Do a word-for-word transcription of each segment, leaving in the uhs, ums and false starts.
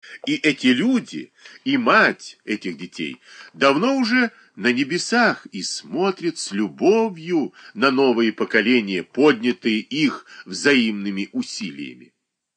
И эти люди, и мать этих детей давно уже на небесах и смотрят с любовью на новые поколения, поднятые их взаимными усилиями.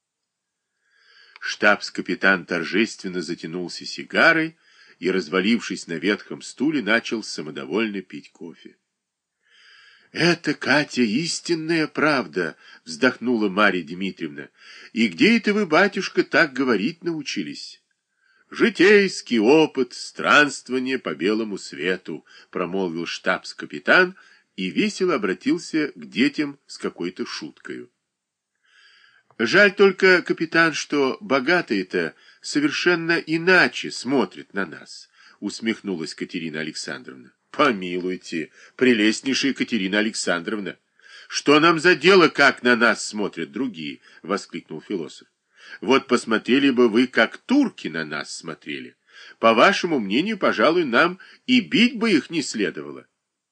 Штабс-капитан торжественно затянулся сигарой и, развалившись на ветхом стуле, начал самодовольно пить кофе. «Это, Катя, истинная правда!» — вздохнула Марья Дмитриевна. «И где это вы, батюшка, так говорить научились?» «Житейский опыт, странствование по белому свету», — промолвил штабс-капитан и весело обратился к детям с какой-то шуткою. «Жаль только, капитан, что богатые-то совершенно иначе смотрят на нас», — усмехнулась Катерина Александровна. «Помилуйте, прелестнейшая Екатерина Александровна! Что нам за дело, как на нас смотрят другие?» — воскликнул философ. «Вот посмотрели бы вы, как турки на нас смотрели. По вашему мнению, пожалуй, нам и бить бы их не следовало».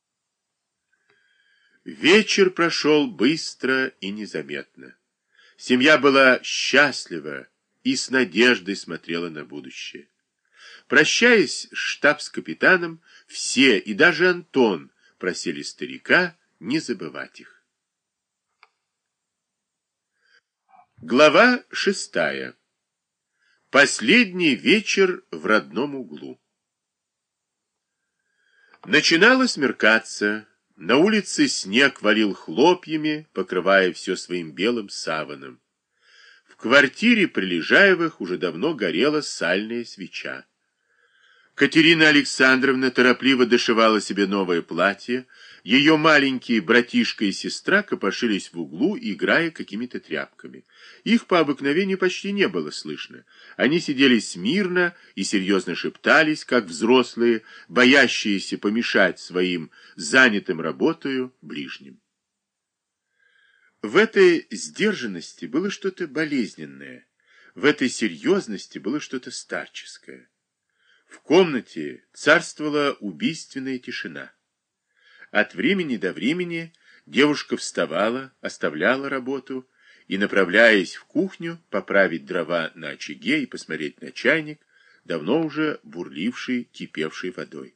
Вечер прошел быстро и незаметно. Семья была счастлива и с надеждой смотрела на будущее. Прощаясь с штабс-капитаном, все, и даже Антон, просили старика не забывать их. Глава шестая. Последний вечер в родном углу. Начинало смеркаться. На улице снег валил хлопьями, покрывая все своим белым саваном. В квартире Прилежаевых уже давно горела сальная свеча. Катерина Александровна торопливо дошивала себе новое платье. Ее маленькие братишка и сестра копошились в углу, играя какими-то тряпками. Их по обыкновению почти не было слышно. Они сидели смирно и серьезно шептались, как взрослые, боящиеся помешать своим занятым работою ближним. В этой сдержанности было что-то болезненное, в этой серьезности было что-то старческое. В комнате царствовала убийственная тишина. От времени до времени девушка вставала, оставляла работу и, направляясь в кухню, поправить дрова на очаге и посмотреть на чайник, давно уже бурливший, кипевший водой.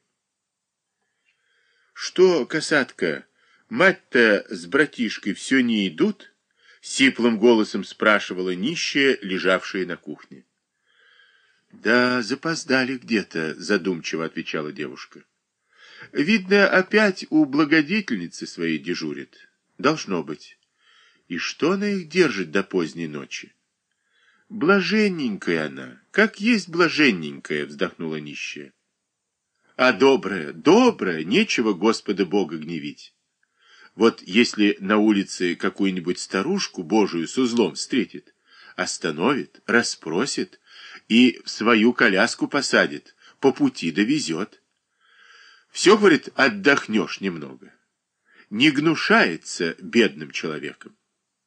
«Что, касатка, мать-то с братишкой все не идут?» — сиплым голосом спрашивала нищая, лежавшая на кухне. «Да, запоздали где-то», — задумчиво отвечала девушка. «Видно, опять у благодетельницы своей дежурит. Должно быть. И что она их держит до поздней ночи?» «Блаженненькая она, как есть блаженненькая», — вздохнула нищая. «А добрая, добрая, нечего Господа Бога гневить. Вот если на улице какую-нибудь старушку Божию с узлом встретит, остановит, расспросит и в свою коляску посадит, по пути довезет. Все, говорит, отдохнешь немного. Не гнушается бедным человеком.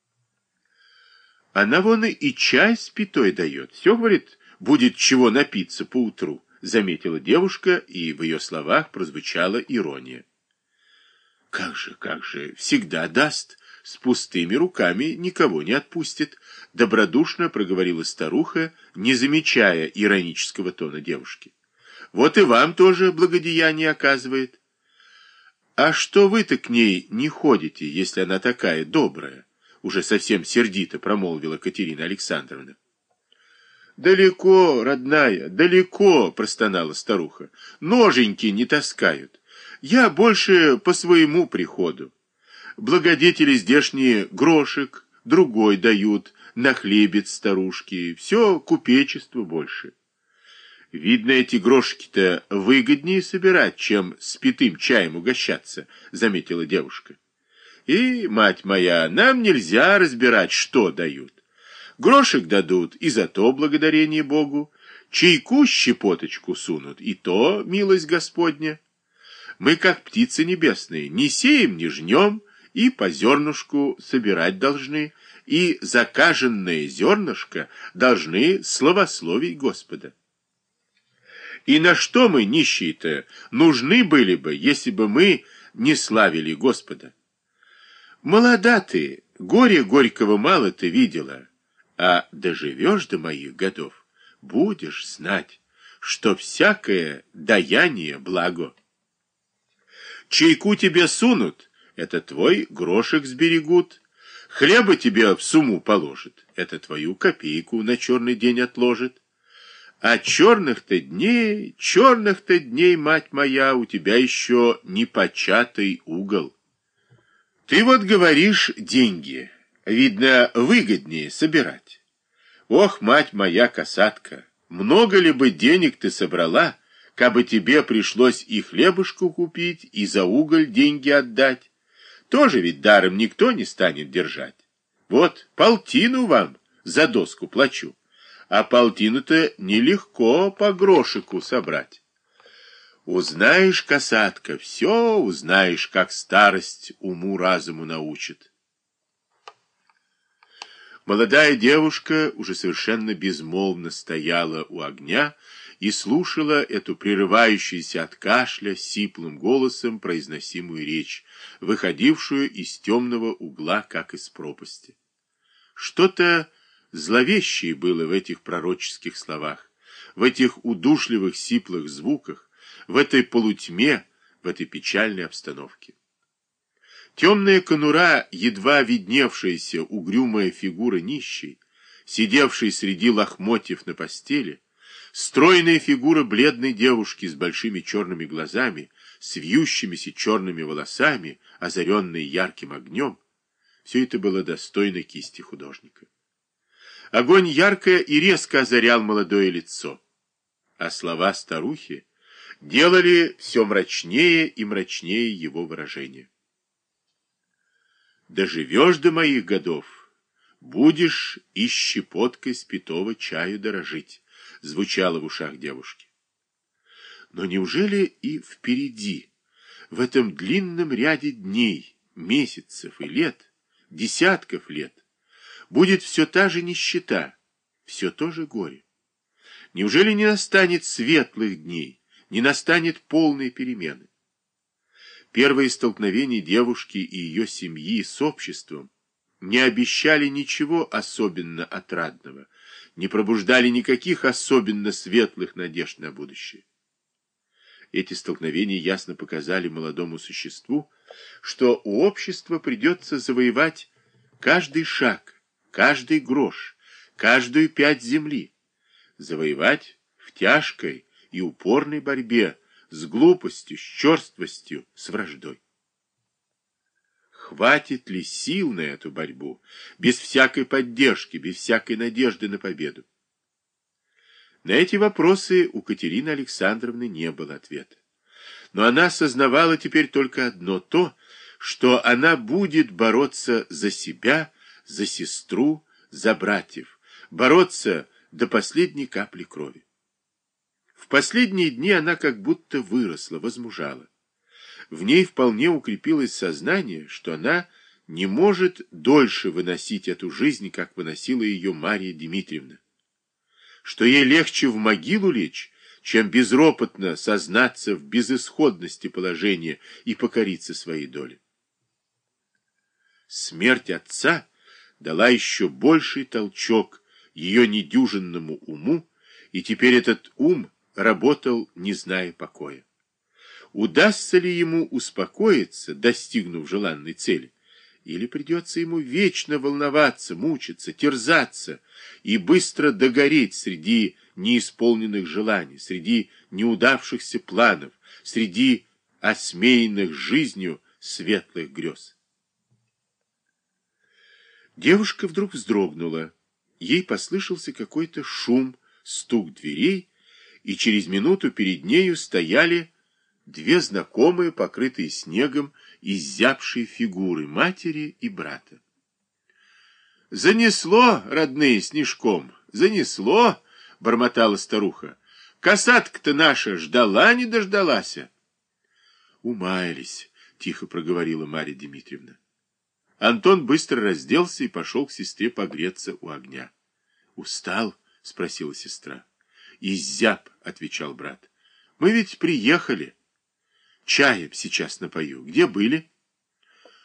Она вон и чай с пятой дает. Все, говорит, будет чего напиться поутру, заметила девушка, и в ее словах прозвучала ирония. Как же, как же, всегда даст, с пустыми руками никого не отпустит, добродушно проговорила старуха, не замечая иронического тона девушки. Вот и вам тоже благодеяние оказывает. А что вы-то к ней не ходите, если она такая добрая? Уже совсем сердито промолвила Катерина Александровна. Далеко, родная, далеко, простонала старуха. Ноженьки не таскают. Я больше по своему приходу. Благодетели здешние грошек, другой дают, на хлебец старушки, все купечество больше. Видно, эти грошики-то выгоднее собирать, чем с питым чаем угощаться, заметила девушка. И, мать моя, нам нельзя разбирать, что дают. Грошек дадут, и за то благодарение Богу, чайку щепоточку сунут, и то милость Господня. Мы, как птицы небесные, не сеем, не жнем, и по зернышку собирать должны, и закаженное зернышко должны славословить Господа. И на что мы, нищие-то, нужны были бы, если бы мы не славили Господа? Молода ты, горе горького мало ты видела, а доживешь до моих годов, будешь знать, что всякое даяние благо. Чайку тебе сунут, это твой грошек сберегут, хлеба тебе в сумму положат, это твою копейку на черный день отложит. А черных-то дней, черных-то дней, мать моя, у тебя еще непочатый угол. Ты вот говоришь деньги, видно, выгоднее собирать. Ох, мать моя касатка, много ли бы денег ты собрала, кабы тебе пришлось и хлебушку купить, и за уголь деньги отдать? Тоже ведь даром никто не станет держать. Вот полтину вам за доску плачу. А полтину-то нелегко по грошику собрать. Узнаешь, касатка, все узнаешь, как старость уму-разуму научит. Молодая девушка уже совершенно безмолвно стояла у огня и слушала эту прерывающуюся от кашля сиплым голосом произносимую речь, выходившую из темного угла, как из пропасти. Что-то зловещее было в этих пророческих словах, в этих удушливых сиплых звуках, в этой полутьме, в этой печальной обстановке. Темная конура, едва видневшаяся угрюмая фигура нищей, сидевшей среди лохмотьев на постели, стройная фигура бледной девушки с большими черными глазами, с вьющимися черными волосами, озаренной ярким огнем, все это было достойно кисти художника. Огонь ярко и резко озарял молодое лицо, а слова старухи делали все мрачнее и мрачнее его выражение. «Доживешь до моих годов, будешь и щепоткой спитого чаю дорожить», звучало в ушах девушки. Но неужели и впереди, в этом длинном ряде дней, месяцев и лет, десятков лет, будет все та же нищета, все то же горе? Неужели не настанет светлых дней, не настанет полной перемены? Первые столкновения девушки и ее семьи с обществом не обещали ничего особенно отрадного, не пробуждали никаких особенно светлых надежд на будущее. Эти столкновения ясно показали молодому существу, что у общества придется завоевать каждый шаг, каждый грош, каждую пядь земли, завоевать в тяжкой и упорной борьбе с глупостью, с черствостью, с враждой. Хватит ли сил на эту борьбу, без всякой поддержки, без всякой надежды на победу? На эти вопросы у Катерины Александровны не было ответа. Но она осознавала теперь только одно — то, что она будет бороться за себя, за сестру, за братьев, бороться до последней капли крови. В последние дни она как будто выросла, возмужала. В ней вполне укрепилось сознание, что она не может дольше выносить эту жизнь, как выносила ее Марья Дмитриевна, что ей легче в могилу лечь, чем безропотно сознаться в безысходности положения и покориться своей доле. Смерть отца дала еще больший толчок ее недюжинному уму, и теперь этот ум работал, не зная покоя. Удастся ли ему успокоиться, достигнув желанной цели, или придется ему вечно волноваться, мучиться, терзаться и быстро догореть среди неисполненных желаний, среди неудавшихся планов, среди осмеянных жизнью светлых грез? Девушка вдруг вздрогнула. Ей послышался какой-то шум, стук дверей, и через минуту перед нею стояли две знакомые, покрытые снегом, изябшие фигуры матери и брата. «Занесло, родные, снежком, занесло!» — бормотала старуха. «Касатка-то наша ждала, не дождалась!» «Умаялись», — тихо проговорила Марья Дмитриевна. Антон быстро разделся и пошел к сестре погреться у огня. «Устал?» — спросила сестра. «Изяб», — отвечал брат. «Мы ведь приехали. Чаем сейчас напою. Где были?»